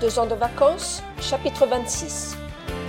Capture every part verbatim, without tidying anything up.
Deux ans de vacances, chapitre vingt-six.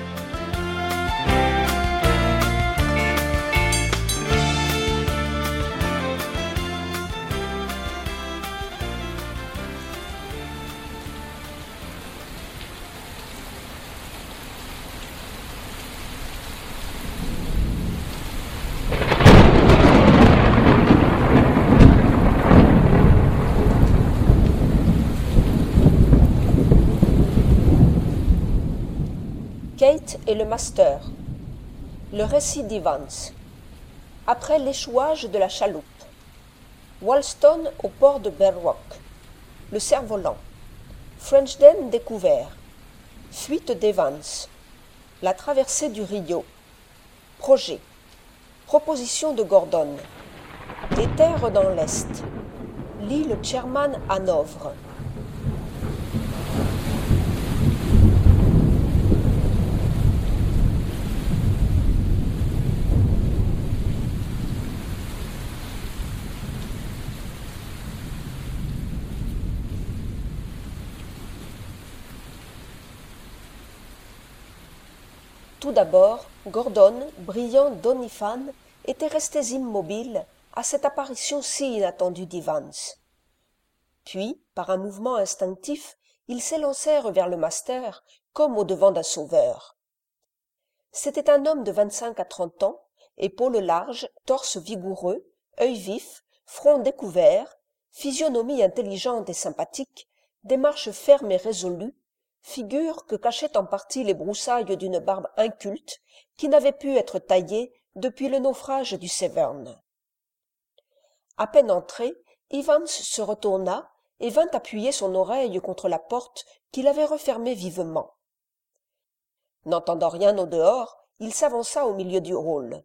Kate et le master. Le récit d'Evans. Après l'échouage de la chaloupe. Wolston au port de Berwick. Le cerf-volant. Frenchden découvert. Fuite d'Evans. La traversée du Rio. Projet. Proposition de Gordon. Des terres dans l'Est. L'île Sherman Hanovre. Tout d'abord, Gordon, brillant d'Oniphan, étaient restés immobiles à cette apparition si inattendue d'Evans. Puis, par un mouvement instinctif, ils s'élancèrent vers le master comme au-devant d'un sauveur. C'était un homme de vingt-cinq à trente ans, épaules larges, torse vigoureux, œil vif, front découvert, physionomie intelligente et sympathique, démarche ferme et résolue, figure que cachaient en partie les broussailles d'une barbe inculte qui n'avait pu être taillée depuis le naufrage du Severn. À peine entré, Evans se retourna et vint appuyer son oreille contre la porte qu'il avait refermée vivement. N'entendant rien au dehors, il s'avança au milieu du hall.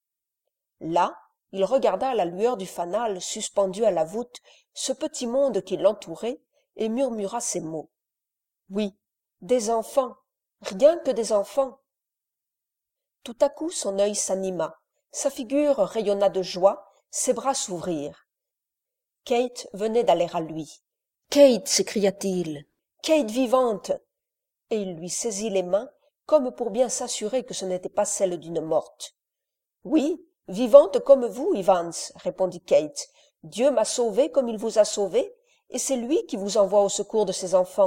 Là, il regarda à la lueur du fanal suspendu à la voûte ce petit monde qui l'entourait et murmura ces mots. Oui, des enfants, rien que des enfants. Tout à coup son œil s'anima, sa figure rayonna de joie, ses bras s'ouvrirent. Kate venait d'aller à lui. « Kate !» s'écria-t-il. « Kate vivante !» Et il lui saisit les mains, comme pour bien s'assurer que ce n'était pas celle d'une morte. « Oui, vivante comme vous, Evans, » répondit Kate. « Dieu m'a sauvé comme il vous a sauvé, et c'est lui qui vous envoie au secours de ses enfants. »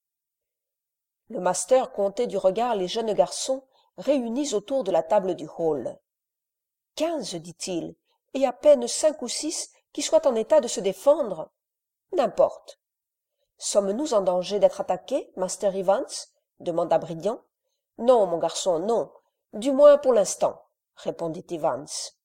Le master comptait du regard les jeunes garçons réunis autour de la table du hall. « Quinze, dit-il, et à peine cinq ou six qui soient en état de se défendre. N'importe. »« Sommes-nous en danger d'être attaqués, Master Evans ?» demanda Brillant. « Non, mon garçon, non. Du moins pour l'instant, » répondit Evans.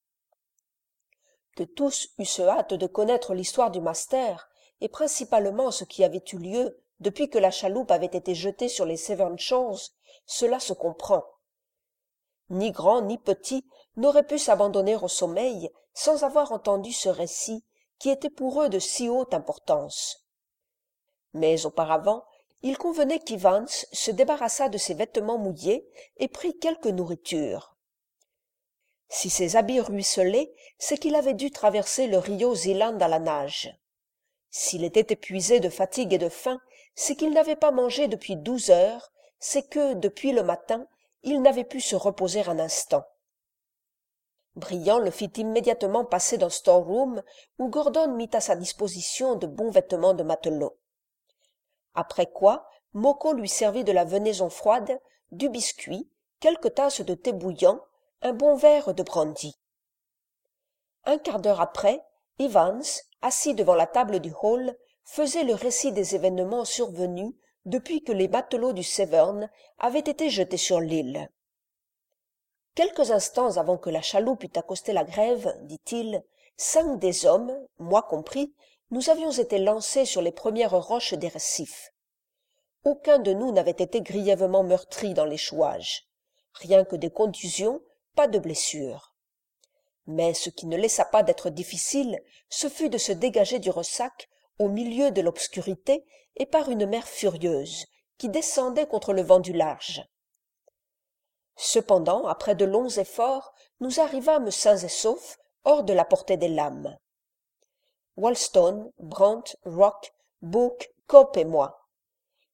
Que tous eussent hâte de connaître l'histoire du master, et principalement ce qui avait eu lieu depuis que la chaloupe avait été jetée sur les Severn Shores, cela se comprend. Ni grand ni petit n'auraient pu s'abandonner au sommeil sans avoir entendu ce récit qui était pour eux de si haute importance. Mais auparavant, il convenait qu'Evans se débarrassât de ses vêtements mouillés et prît quelque nourriture. Si ses habits ruisselaient, c'est qu'il avait dû traverser le Rio Zeeland à la nage. S'il était épuisé de fatigue et de faim, c'est qu'il n'avait pas mangé depuis douze heures, c'est que, depuis le matin, il n'avait pu se reposer un instant. Brillant le fit immédiatement passer dans store-room, où Gordon mit à sa disposition de bons vêtements de matelot. Après quoi, Moko lui servit de la venaison froide, du biscuit, quelques tasses de thé bouillant, un bon verre de brandy. Un quart d'heure après, Evans, assis devant la table du hall, faisait le récit des événements survenus depuis que les matelots du Severn avaient été jetés sur l'île. Quelques instants avant que la chaloupe eût accosté la grève, dit-il, cinq des hommes, moi compris, nous avions été lancés sur les premières roches des récifs. Aucun de nous n'avait été grièvement meurtri dans l'échouage. Rien que des contusions, pas de blessures. Mais ce qui ne laissa pas d'être difficile, ce fut de se dégager du ressac au milieu de l'obscurité et par une mer furieuse, qui descendait contre le vent du large. Cependant, après de longs efforts, nous arrivâmes sains et saufs hors de la portée des lames. Wolston, Brant, Rock, Bourke, Cope et moi.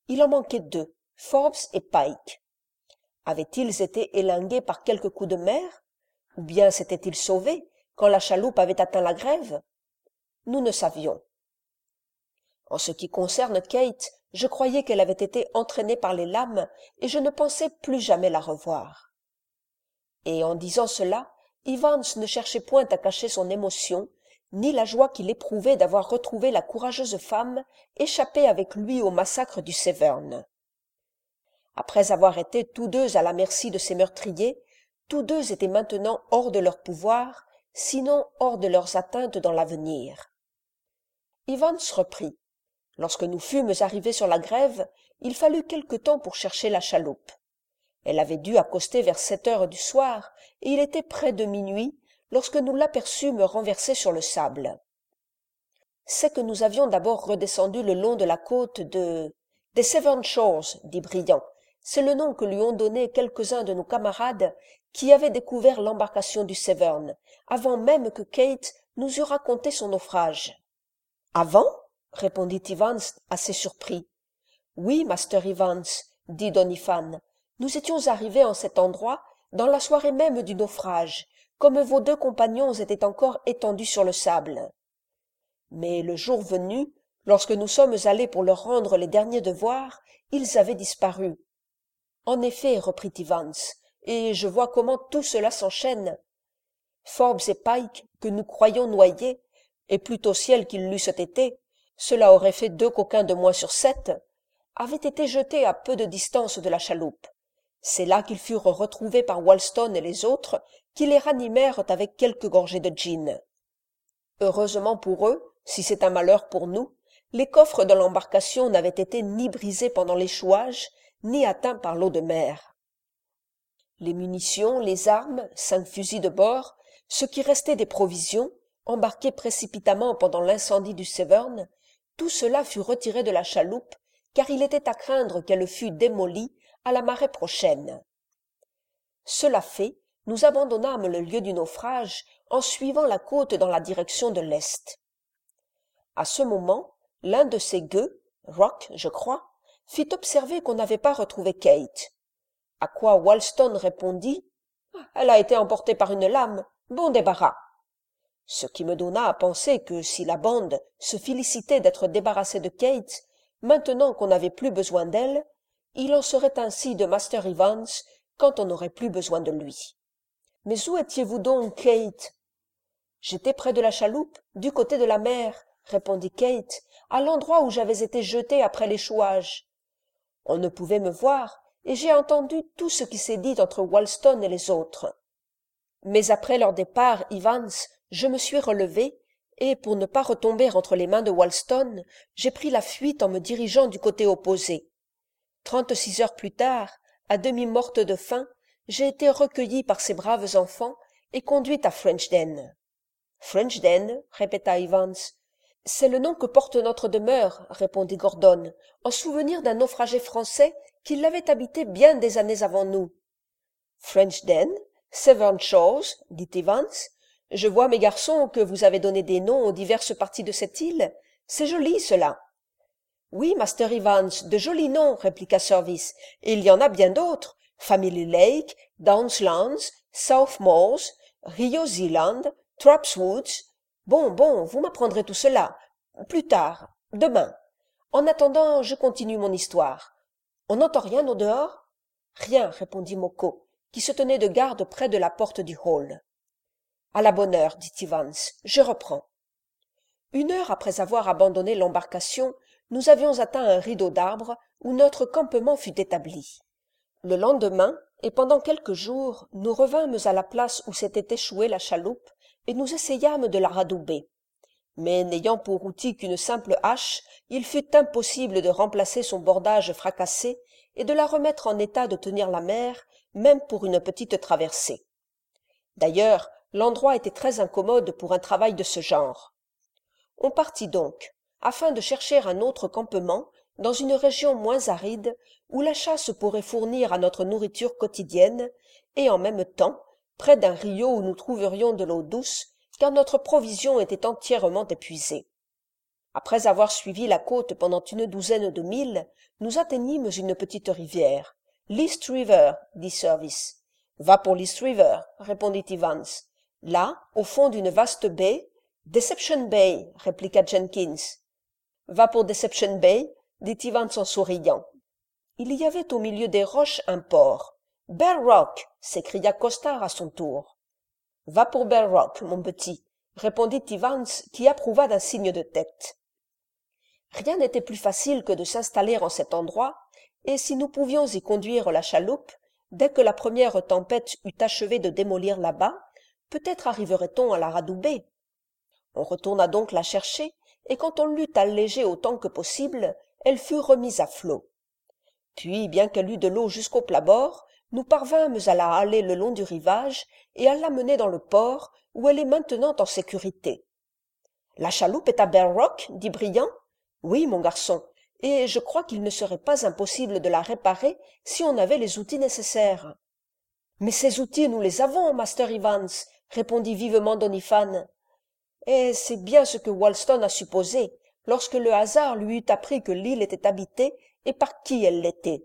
il en manquait deux, Forbes et Pike. Avaient-ils été élingués par quelque coup de mer? Ou bien s'étaient-ils sauvés quand la chaloupe avait atteint la grève? Nous ne savions. En ce qui concerne Kate, je croyais qu'elle avait été entraînée par les lames et je ne pensais plus jamais la revoir. Et en disant cela, Evans ne cherchait point à cacher son émotion, ni la joie qu'il éprouvait d'avoir retrouvé la courageuse femme échappée avec lui au massacre du Severn. Après avoir été tous deux à la merci de ces meurtriers, tous deux étaient maintenant hors de leur pouvoir, sinon hors de leurs atteintes dans l'avenir. Evans reprit. Lorsque nous fûmes arrivés sur la grève, il fallut quelque temps pour chercher la chaloupe. Elle avait dû accoster vers sept heures du soir, et il était près de minuit, lorsque nous l'aperçûmes renversée sur le sable. C'est que nous avions d'abord redescendu le long de la côte de... des Severn Shores, dit Briand. C'est le nom que lui ont donné quelques-uns de nos camarades qui avaient découvert l'embarcation du Severn, avant même que Kate nous eût raconté son naufrage. « Avant ?» répondit Evans, assez surpris. « Oui, Master Evans, dit Doniphan, nous étions arrivés en cet endroit dans la soirée même du naufrage, comme vos deux compagnons étaient encore étendus sur le sable. Mais le jour venu, lorsque nous sommes allés pour leur rendre les derniers devoirs, ils avaient disparu. En effet, reprit Evans, et je vois comment tout cela s'enchaîne. Forbes et Pike, que nous croyions noyés, et plutôt ciel qu'ils l'eussent été, cela aurait fait deux coquins de moins sur sept, avaient été jetés à peu de distance de la chaloupe. C'est là qu'ils furent retrouvés par Wollaston et les autres, qui les ranimèrent avec quelques gorgées de gin. Heureusement pour eux, si c'est un malheur pour nous, les coffres de l'embarcation n'avaient été ni brisés pendant l'échouage, ni atteints par l'eau de mer. Les munitions, les armes, cinq fusils de bord, ce qui restait des provisions, embarquées précipitamment pendant l'incendie du Severn, tout cela fut retiré de la chaloupe, car il était à craindre qu'elle fût démolie à la marée prochaine. Cela fait, nous abandonnâmes le lieu du naufrage en suivant la côte dans la direction de l'est. À ce moment, l'un de ces gueux, Rock, je crois, fit observer qu'on n'avait pas retrouvé Kate. À quoi Wollaston répondit « Elle a été emportée par une lame, bon débarras !» Ce qui me donna à penser que si la bande se félicitait d'être débarrassée de Kate, maintenant qu'on n'avait plus besoin d'elle, il en serait ainsi de Master Evans quand on n'aurait plus besoin de lui. « Mais où étiez-vous donc, Kate ?»« J'étais près de la chaloupe, du côté de la mer, » répondit Kate, « à l'endroit où j'avais été jetée après l'échouage. On ne pouvait me voir, et j'ai entendu tout ce qui s'est dit entre Wollaston et les autres. Mais après leur départ, Evans, je me suis relevé, et pour ne pas retomber entre les mains de Wollaston, j'ai pris la fuite en me dirigeant du côté opposé. Trente-six heures plus tard, à demi morte de faim, j'ai été recueillie par ces braves enfants et conduite à Frenchden. « Frenchden » répéta Evans. « C'est le nom que porte notre demeure, » répondit Gordon, en souvenir d'un naufragé français qui l'avait habité bien des années avant nous. « Frenchden, Severn Shores, dit Evans. « Je vois, mes garçons, que vous avez donné des noms aux diverses parties de cette île. C'est joli, cela. »« Oui, Master Evans, de jolis noms, » répliqua Service, « et il y en a bien d'autres. Family Lake, Downslands, South Moors, Rio Zealand, Trapp's Woods. Bon, bon, vous m'apprendrez tout cela. Plus tard, demain. En attendant, je continue mon histoire. On n'entend rien au dehors ? » Rien, répondit Moko, qui se tenait de garde près de la porte du hall. « À la bonne heure, dit Evans, je reprends. » Une heure après avoir abandonné l'embarcation, nous avions atteint un rideau d'arbres où notre campement fut établi. Le lendemain, et pendant quelques jours, nous revînmes à la place où s'était échouée la chaloupe, et nous essayâmes de la radouber. Mais n'ayant pour outil qu'une simple hache, il fut impossible de remplacer son bordage fracassé et de la remettre en état de tenir la mer, même pour une petite traversée. D'ailleurs, l'endroit était très incommode pour un travail de ce genre. On partit donc, afin de chercher un autre campement dans une région moins aride où la chasse pourrait fournir à notre nourriture quotidienne et en même temps près d'un rio où nous trouverions de l'eau douce car notre provision était entièrement épuisée. Après avoir suivi la côte pendant une douzaine de milles, nous atteignîmes une petite rivière. l'East River, dit Service. Va pour l'East River, répondit Evans. Là, au fond d'une vaste baie, Deception Bay, répliqua Jenkins. Va pour Deception Bay, dit Evans en souriant. Il y avait au milieu des roches un port. Bear Rock, s'écria Costard à son tour. Va pour Bear Rock, mon petit, répondit Evans, qui approuva d'un signe de tête. Rien n'était plus facile que de s'installer en cet endroit, et si nous pouvions y conduire la chaloupe, dès que la première tempête eut achevé de démolir là-bas, peut-être arriverait-on à la radouber. On retourna donc la chercher, et quand on l'eut allégée autant que possible, elle fut remise à flot. Puis, bien qu'elle eût de l'eau jusqu'au plat-bord, nous parvînmes à la haler le long du rivage et à l'amener dans le port, où elle est maintenant en sécurité. « La chaloupe est à Bear Rock ?» dit Briand. « Oui, mon garçon, et je crois qu'il ne serait pas impossible de la réparer si on avait les outils nécessaires. »« Mais ces outils, nous les avons, Master Evans, » répondit vivement Doniphan. Et c'est bien ce que Wollaston a supposé, lorsque le hasard lui eut appris que l'île était habitée et par qui elle l'était.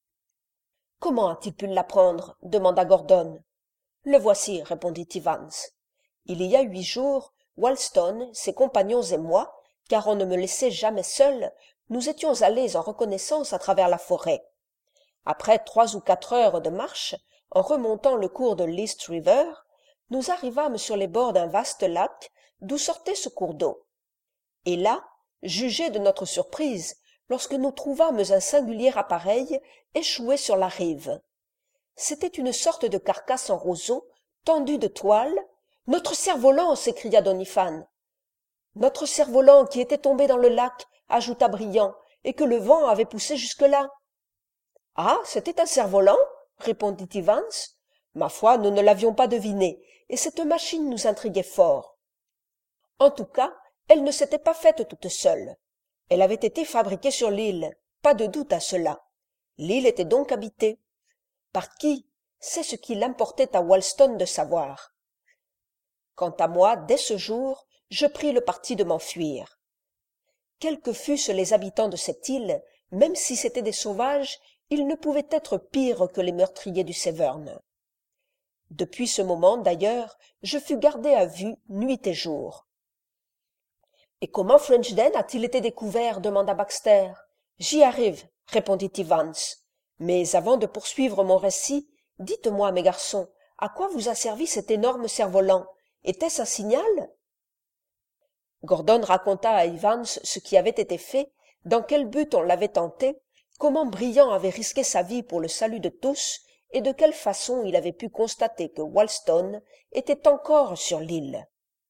« Comment a-t-il pu l'apprendre » demanda Gordon. « Le voici, » répondit Evans. « Il y a huit jours, Wollaston, ses compagnons et moi, car on ne me laissait jamais seul, nous étions allés en reconnaissance à travers la forêt. Après trois ou quatre heures de marche, en remontant le cours de l'East River, nous arrivâmes sur les bords d'un vaste lac d'où sortait ce cours d'eau. Et là, jugez de notre surprise lorsque nous trouvâmes un singulier appareil échoué sur la rive. C'était une sorte de carcasse en roseau, tendue de toile. « Notre cerf-volant !» s'écria Doniphan. « Notre cerf-volant qui était tombé dans le lac, » ajouta Briand, « et que le vent avait poussé jusque-là. »« Ah, c'était un cerf-volant ?» répondit Evans. « Ma foi, nous ne l'avions pas deviné, et cette machine nous intriguait fort. En tout cas, elle ne s'était pas faite toute seule. Elle avait été fabriquée sur l'île, pas de doute à cela. L'île était donc habitée. Par qui? C'est ce qu'il importait à Wollaston de savoir. Quant à moi, dès ce jour, je pris le parti de m'enfuir. Quels que fussent les habitants de cette île, même si c'étaient des sauvages, ils ne pouvaient être pires que les meurtriers du Severn. Depuis ce moment, d'ailleurs, je fus gardé à vue nuit et jour. « Et comment Frenchden a-t-il été découvert » demanda Baxter. « J'y arrive, » répondit Evans. « Mais avant de poursuivre mon récit, dites-moi, mes garçons, à quoi vous a servi cet énorme cerf-volant? Était-ce un signal ?» Gordon raconta à Evans ce qui avait été fait, dans quel but on l'avait tenté, comment Briand avait risqué sa vie pour le salut de tous, et de quelle façon il avait pu constater que Wollaston était encore sur l'île.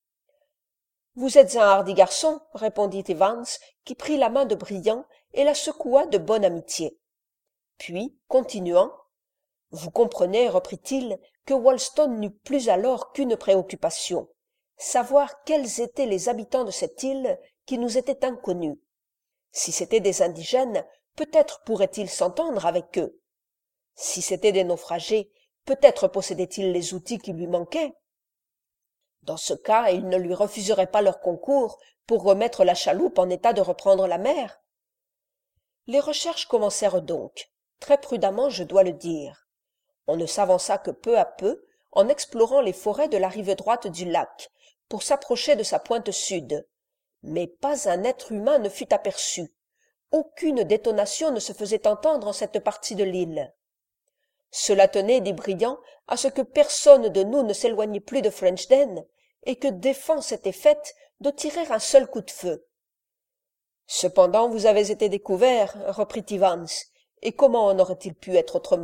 « Vous êtes un hardi garçon, » répondit Evans, qui prit la main de Briand et la secoua de bonne amitié. Puis, continuant, « Vous comprenez, reprit-il, que Wollaston n'eut plus alors qu'une préoccupation, savoir quels étaient les habitants de cette île qui nous étaient inconnus. Si c'étaient des indigènes, peut-être pourrait-il s'entendre avec eux. Si c'étaient des naufragés, peut-être possédait-il les outils qui lui manquaient. Dans ce cas, ils ne lui refuseraient pas leur concours pour remettre la chaloupe en état de reprendre la mer. Les recherches commencèrent donc, très prudemment je dois le dire. On ne s'avança que peu à peu, en explorant les forêts de la rive droite du lac, pour s'approcher de sa pointe sud. Mais pas un être humain ne fut aperçu. Aucune détonation ne se faisait entendre en cette partie de l'île. Cela tenait, dit Briand, à ce que personne de nous ne s'éloignait plus de Frenchden, et que défense était faite de tirer un seul coup de feu. « Cependant, vous avez été découvert, » reprit Evans, « et comment en aurait-il pu être autrement ?»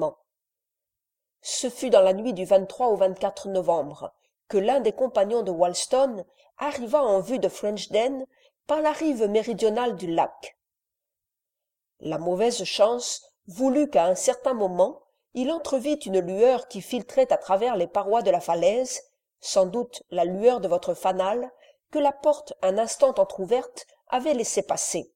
Ce fut dans la nuit du vingt-trois au vingt-quatre novembre que l'un des compagnons de Wollaston arriva en vue de Frenchden par la rive méridionale du lac. La mauvaise chance voulut qu'à un certain moment il entrevit une lueur qui filtrait à travers les parois de la falaise, sans doute la lueur de votre fanal, que la porte un instant entr'ouverte avait laissé passer.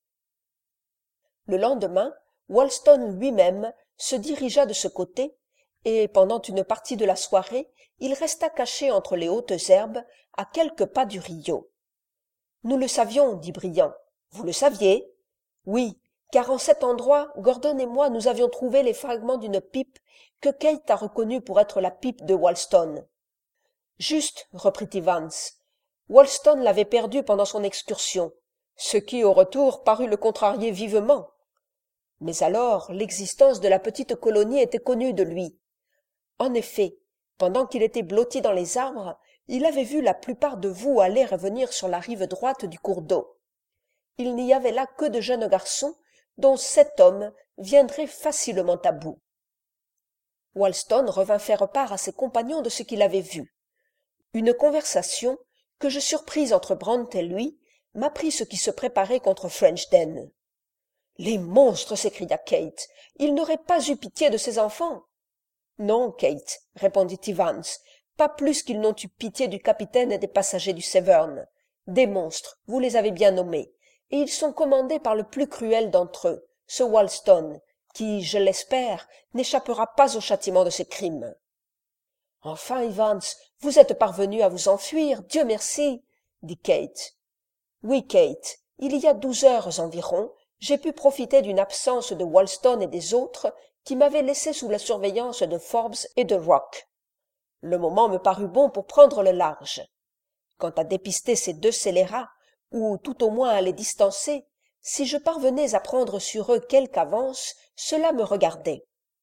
Le lendemain, Wollaston lui-même se dirigea de ce côté, et pendant une partie de la soirée, il resta caché entre les hautes herbes, à quelques pas du Rio. « Nous le savions, » dit Briand. Vous le saviez? Oui, car en cet endroit, Gordon et moi nous avions trouvé les fragments d'une pipe que Kate a reconnue pour être la pipe de Wollaston. Juste, reprit Evans. Wollaston l'avait perdue pendant son excursion, ce qui, au retour, parut le contrarier vivement. Mais alors, l'existence de la petite colonie était connue de lui. En effet, pendant qu'il était blotti dans les arbres, il avait vu la plupart de vous aller et venir sur la rive droite du cours d'eau. Il n'y avait là que de jeunes garçons, dont sept hommes viendraient facilement à bout. Wollaston revint faire part à ses compagnons de ce qu'il avait vu. Une conversation, que je surpris entre Brant et lui, m'apprit ce qui se préparait contre Frenchden. « Les monstres !» s'écria Kate. « Ils n'auraient pas eu pitié de ces enfants !»« Non, Kate, » répondit Evans, « pas plus qu'ils n'ont eu pitié du capitaine et des passagers du Severn. Des monstres, vous les avez bien nommés, et ils sont commandés par le plus cruel d'entre eux, ce Wollaston, qui, je l'espère, n'échappera pas au châtiment de ses crimes. »« Enfin, Evans, vous êtes parvenu à vous enfuir, Dieu merci !» dit Kate. « Oui, Kate, il y a douze heures environ, j'ai pu profiter d'une absence de Wollaston et des autres qui m'avaient laissé sous la surveillance de Forbes et de Rock. Le moment me parut bon pour prendre le large. Quant à dépister ces deux scélérats, ou tout au moins à les distancer, si je parvenais à prendre sur eux quelque avance, cela me regardait.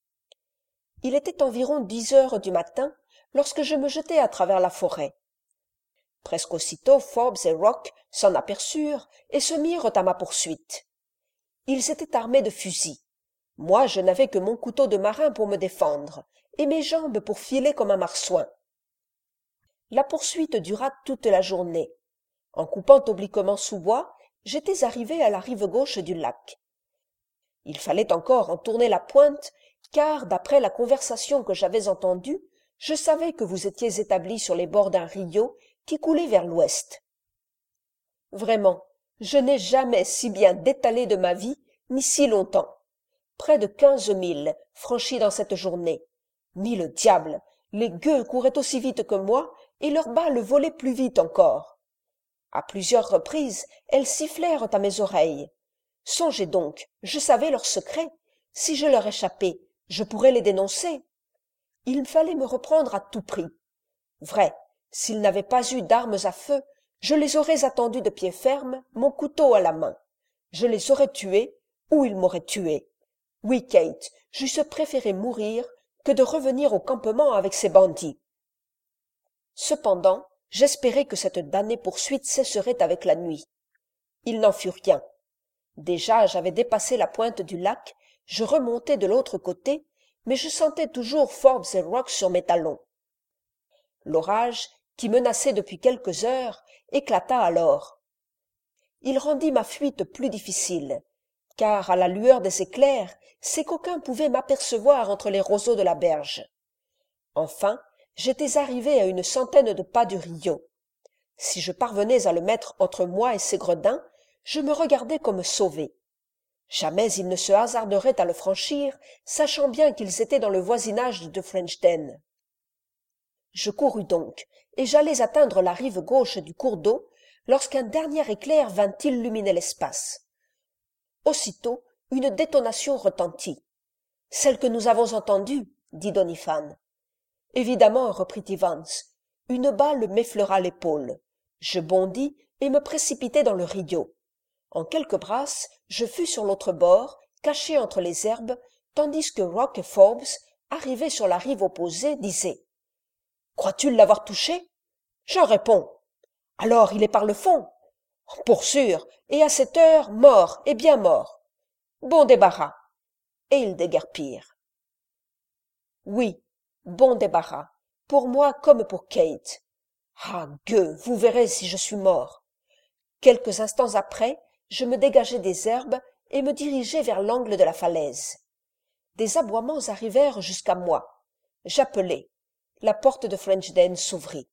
Il était environ dix heures du matin lorsque je me jetai à travers la forêt. Presque aussitôt Forbes et Rock s'en aperçurent et se mirent à ma poursuite. Ils étaient armés de fusils. Moi, je n'avais que mon couteau de marin pour me défendre, et mes jambes pour filer comme un marsouin. La poursuite dura toute la journée. En coupant obliquement sous bois, j'étais arrivé à la rive gauche du lac. Il fallait encore en tourner la pointe, car, d'après la conversation que j'avais entendue, je savais que vous étiez établi sur les bords d'un rio qui coulait vers l'ouest. Vraiment, je n'ai jamais si bien détalé de ma vie, ni si longtemps. Près de quinze milles franchis dans cette journée. Mille diables, les gueux couraient aussi vite que moi, et leurs balles volaient plus vite encore. À plusieurs reprises, elles sifflèrent à mes oreilles. Songez donc, je savais leurs secrets. Si je leur échappais, je pourrais les dénoncer. Il fallait me reprendre à tout prix. Vrai, s'ils n'avaient pas eu d'armes à feu, je les aurais attendus de pied ferme, mon couteau à la main. Je les aurais tués, ou ils m'auraient tué. Oui, Kate, j'eusse préféré mourir que de revenir au campement avec ces bandits. Cependant, j'espérais que cette damnée poursuite cesserait avec la nuit. Il n'en fut rien. Déjà, j'avais dépassé la pointe du lac, je remontais de l'autre côté, mais je sentais toujours Forbes et Rock sur mes talons. L'orage, qui menaçait depuis quelques heures, éclata alors. Il rendit ma fuite plus difficile, car à la lueur des éclairs, ces coquins pouvaient m'apercevoir entre les roseaux de la berge. Enfin, j'étais arrivé à une centaine de pas du rio. Si je parvenais à le mettre entre moi et ces gredins, je me regardais comme sauvé. Jamais ils ne se hasarderaient à le franchir, sachant bien qu'ils étaient dans le voisinage de Frenchden. Je courus donc, et j'allais atteindre la rive gauche du cours d'eau, lorsqu'un dernier éclair vint illuminer l'espace. Aussitôt, une détonation retentit. « Celle que nous avons entendue, » dit Doniphan. « Évidemment, reprit Evans, une balle m'effleura l'épaule. Je bondis et me précipitai dans le rio. En quelques brasses, je fus sur l'autre bord, caché entre les herbes, tandis que Rock et Forbes, arrivés sur la rive opposée, disaient « Crois-tu l'avoir touché ?»« J'en réponds. »« Alors il est par le fond. »« Pour sûr, et à cette heure, mort, et bien mort. »« Bon débarras. » Et ils déguerpirent. Oui, bon débarras, pour moi comme pour Kate. Ah, gueux, vous verrez si je suis mort. Quelques instants après, je me dégageai des herbes et me dirigeai vers l'angle de la falaise. Des aboiements arrivèrent jusqu'à moi. J'appelai. La porte de Frenchden s'ouvrit.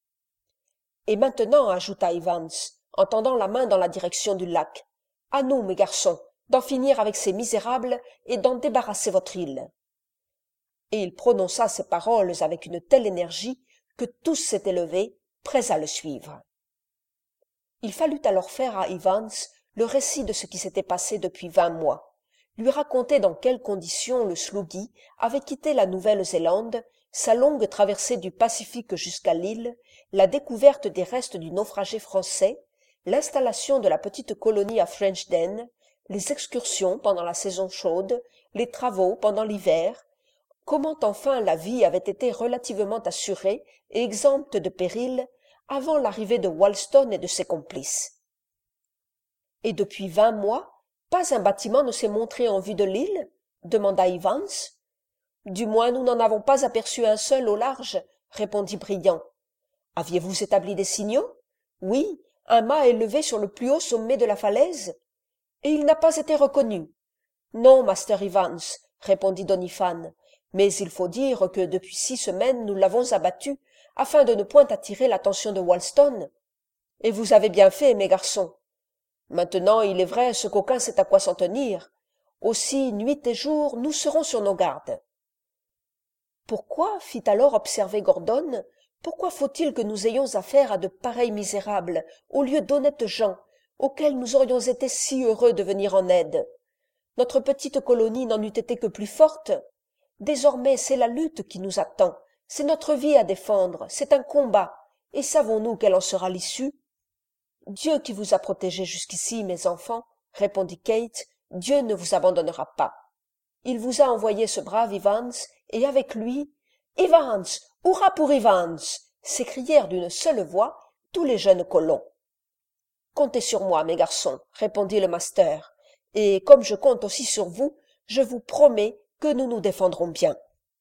« Et maintenant, ajouta Evans, en tendant la main dans la direction du lac, à nous, mes garçons, d'en finir avec ces misérables et d'en débarrasser votre île. » Et il prononça ces paroles avec une telle énergie que tous s'étaient levés, prêts à le suivre. Il fallut alors faire à Evans le récit de ce qui s'était passé depuis vingt mois, lui raconter dans quelles conditions le Sloughi avait quitté la Nouvelle-Zélande, sa longue traversée du Pacifique jusqu'à l'île, la découverte des restes du naufragé français, l'installation de la petite colonie à Frenchden, les excursions pendant la saison chaude, les travaux pendant l'hiver, comment enfin la vie avait été relativement assurée et exempte de périls avant l'arrivée de Wollaston et de ses complices. Et depuis vingt mois, pas un bâtiment ne s'est montré en vue de l'île? Demanda Evans. Du moins nous n'en avons pas aperçu un seul au large, répondit Briand. Aviez-vous établi des signaux? Oui, un mât élevé sur le plus haut sommet de la falaise. Et il n'a pas été reconnu. Non, master Evans, répondit Doniphan, mais il faut dire que depuis six semaines nous l'avons abattu, afin de ne point attirer l'attention de Wollaston. Et vous avez bien fait, mes garçons. Maintenant, il est vrai, ce coquin sait à quoi s'en tenir. Aussi, nuit et jour, nous serons sur nos gardes. Pourquoi, fit alors observer Gordon, pourquoi faut-il que nous ayons affaire à de pareils misérables, au lieu d'honnêtes gens, auxquels nous aurions été si heureux de venir en aide? Notre petite colonie n'en eût été que plus forte. Désormais, c'est la lutte qui nous attend, c'est notre vie à défendre, c'est un combat, et savons-nous quelle en sera l'issue? Dieu qui vous a protégés jusqu'ici, mes enfants, répondit Kate, Dieu ne vous abandonnera pas. Il vous a envoyé ce brave Evans, et avec lui... Evans! Hurrah pour Evans! S'écrièrent d'une seule voix tous les jeunes colons. Comptez sur moi, mes garçons, répondit le master, et comme je compte aussi sur vous, je vous promets que nous nous défendrons bien.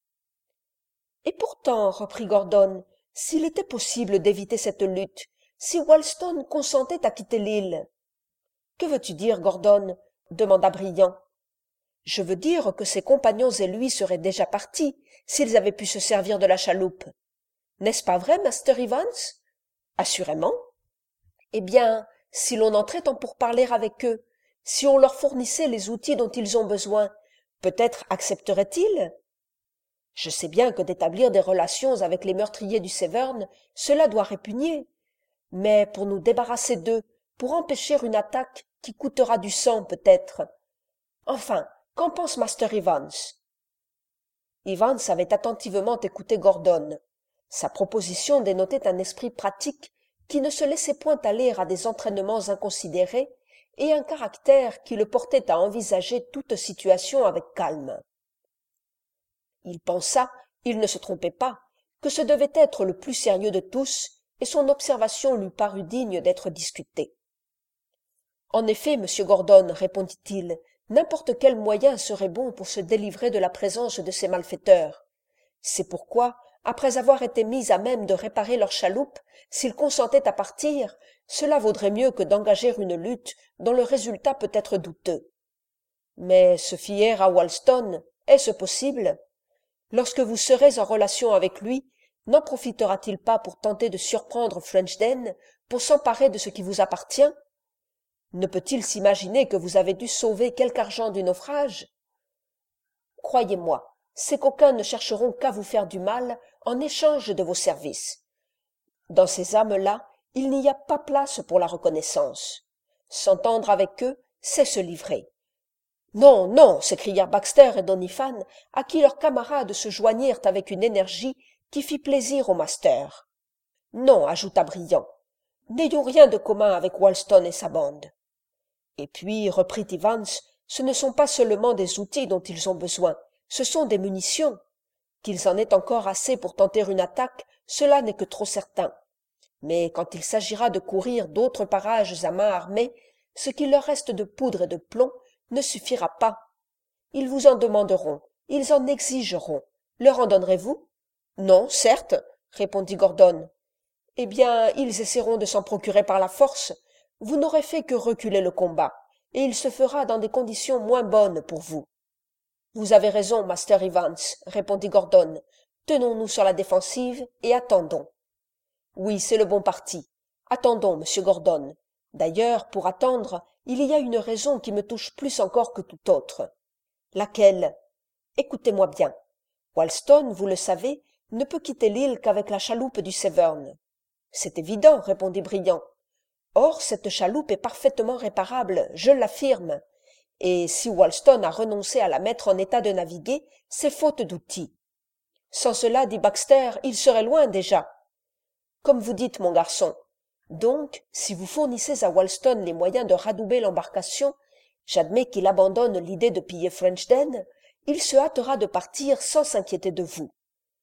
Et pourtant, reprit Gordon, s'il était possible d'éviter cette lutte, si Wollaston consentait à quitter l'île. Que veux-tu dire, Gordon? Demanda Briand. Je veux dire que ses compagnons et lui seraient déjà partis, s'ils avaient pu se servir de la chaloupe. N'est-ce pas vrai, master Evans? Assurément. Eh bien, si l'on entrait en pourparler avec eux, si on leur fournissait les outils dont ils ont besoin, peut-être accepteraient-ils? Je sais bien que d'établir des relations avec les meurtriers du Severn, cela doit répugner. Mais pour nous débarrasser d'eux, pour empêcher une attaque qui coûtera du sang peut-être. Enfin, qu'en pense master Evans? Evans avait attentivement écouté Gordon. Sa proposition dénotait un esprit pratique qui ne se laissait point aller à des entraînements inconsidérés et un caractère qui le portait à envisager toute situation avec calme. Il pensa, il ne se trompait pas, que ce devait être le plus sérieux de tous, et son observation lui parut digne d'être discutée. En effet, monsieur Gordon, répondit-il, n'importe quel moyen serait bon pour se délivrer de la présence de ces malfaiteurs. C'est pourquoi, après avoir été mis à même de réparer leur chaloupe, s'ils consentaient à partir, cela vaudrait mieux que d'engager une lutte dont le résultat peut être douteux. Mais se fier à Wollaston, est-ce possible? Lorsque vous serez en relation avec lui, n'en profitera-t-il pas pour tenter de surprendre Frenchden, pour s'emparer de ce qui vous appartient? Ne peut-il s'imaginer que vous avez dû sauver quelque argent du naufrage? Croyez-moi, ces coquins ne chercheront qu'à vous faire du mal en échange de vos services. Dans ces âmes-là, il n'y a pas place pour la reconnaissance. S'entendre avec eux, c'est se livrer. Non, non, s'écrièrent Baxter et Doniphan, à qui leurs camarades se joignirent avec une énergie qui fit plaisir au master. Non, ajouta Briand, n'ayons rien de commun avec Wollaston et sa bande. Et puis, reprit Evans, ce ne sont pas seulement des outils dont ils ont besoin, ce sont des munitions. Qu'ils en aient encore assez pour tenter une attaque, cela n'est que trop certain. Mais quand il s'agira de courir d'autres parages à main armée, ce qu'il leur reste de poudre et de plomb ne suffira pas. Ils vous en demanderont, ils en exigeront. Leur en donnerez-vous? Non, certes, répondit Gordon. Eh bien, ils essaieront de s'en procurer par la force. Vous n'aurez fait que reculer le combat, et il se fera dans des conditions moins bonnes pour vous. Vous avez raison, master Evans, répondit Gordon. Tenons-nous sur la défensive et attendons. Oui, c'est le bon parti. Attendons, monsieur Gordon. D'ailleurs, pour attendre, il y a une raison qui me touche plus encore que toute autre. Laquelle? Écoutez-moi bien. Wollaston, vous le savez, ne peut quitter l'île qu'avec la chaloupe du Severn. C'est évident, répondit Briand. Or cette chaloupe est parfaitement réparable, je l'affirme, et si Wollaston a renoncé à la mettre en état de naviguer, c'est faute d'outils. Sans cela, dit Baxter, il serait loin déjà. Comme vous dites, mon garçon. Donc, si vous fournissez à Wollaston les moyens de radouber l'embarcation, j'admets qu'il abandonne l'idée de piller Frenchden, il se hâtera de partir sans s'inquiéter de vous.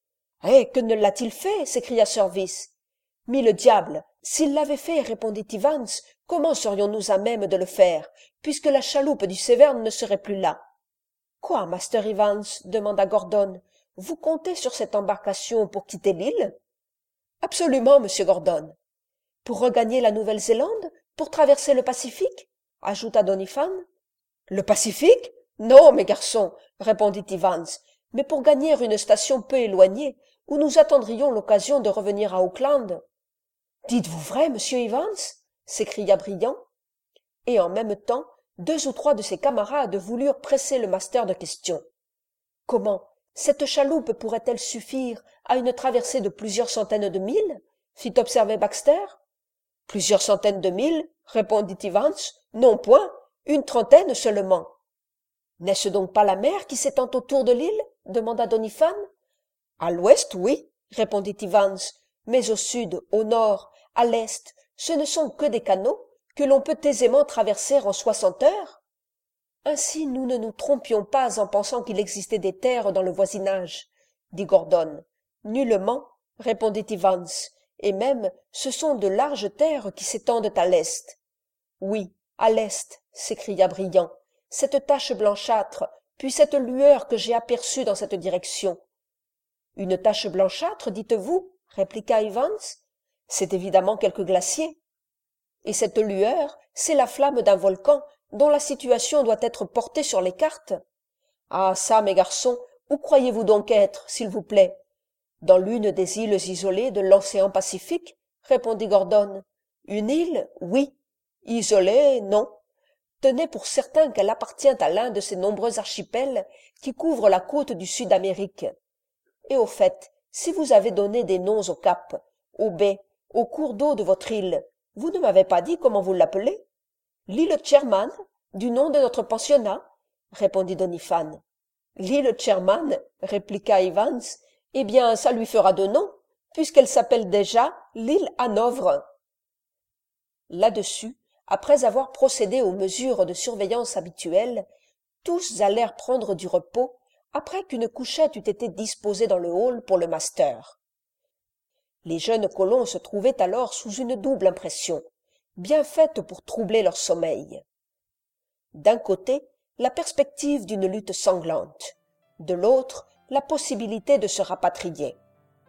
Eh, que ne l'a-t-il fait s'écria Service. Mille diables, s'il l'avait fait, répondit Evans, comment serions-nous à même de le faire, puisque la chaloupe du Severn ne serait plus là? Quoi, Master Evans? Demanda Gordon. Vous comptez sur cette embarcation pour quitter l'île? Absolument, monsieur Gordon. Pour regagner la Nouvelle-Zélande? Pour traverser le Pacifique? Ajouta Doniphan. Le Pacifique? Non, mes garçons, répondit Evans, mais pour gagner une station peu éloignée, où nous attendrions l'occasion de revenir à Auckland. Dites-vous vrai, monsieur Evans? S'écria Briand. Et en même temps, deux ou trois de ses camarades voulurent presser le master de questions. Comment? Cette chaloupe pourrait-elle suffire à une traversée de plusieurs centaines de milles? Fit observer Baxter. Plusieurs centaines de milles? Répondit Evans. Non point, une trentaine seulement. N'est-ce donc pas la mer qui s'étend autour de l'île? Demanda Doniphan. À l'ouest, oui, répondit Evans, mais au sud, au nord, à l'est, ce ne sont que des canaux que l'on peut aisément traverser en soixante heures. Ainsi nous ne nous trompions pas en pensant qu'il existait des terres dans le voisinage, dit Gordon. Nullement, répondit Evans, et même ce sont de larges terres qui s'étendent à l'est. Oui, à l'est, s'écria Briand, cette tache blanchâtre, puis cette lueur que j'ai aperçue dans cette direction. Une tache blanchâtre, dites-vous? Répliqua Evans. C'est évidemment quelque glacier. Et cette lueur, c'est la flamme d'un volcan dont la situation doit être portée sur les cartes. Ah ça, mes garçons, où croyez-vous donc être, s'il vous plaît? Dans l'une des îles isolées de l'océan Pacifique, répondit Gordon. Une île, oui. Isolée, non. Tenez pour certain qu'elle appartient à l'un de ces nombreux archipels qui couvrent la côte du Sud-Amérique. Et au fait, si vous avez donné des noms aux caps, aux baies, aux cours d'eau de votre île, vous ne m'avez pas dit comment vous l'appelez? L'île Sherman, du nom de notre pensionnat, répondit Doniphan. L'île Sherman, répliqua Evans, eh bien, ça lui fera deux noms, puisqu'elle s'appelle déjà l'île Hanovre. Là-dessus, après avoir procédé aux mesures de surveillance habituelles, tous allèrent prendre du repos après qu'une couchette eut été disposée dans le hall pour le master. Les jeunes colons se trouvaient alors sous une double impression, bien faite pour troubler leur sommeil. D'un côté, la perspective d'une lutte sanglante, de l'autre, la possibilité de se rapatrier.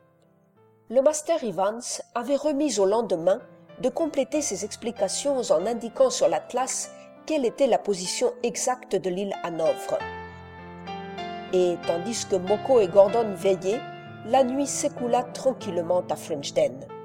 Le master Evans avait remis au lendemain de compléter ses explications en indiquant sur l'atlas quelle était la position exacte de l'île Hanovre. Et tandis que Moko et Gordon veillaient, la nuit s'écoula tranquillement à Frenchden.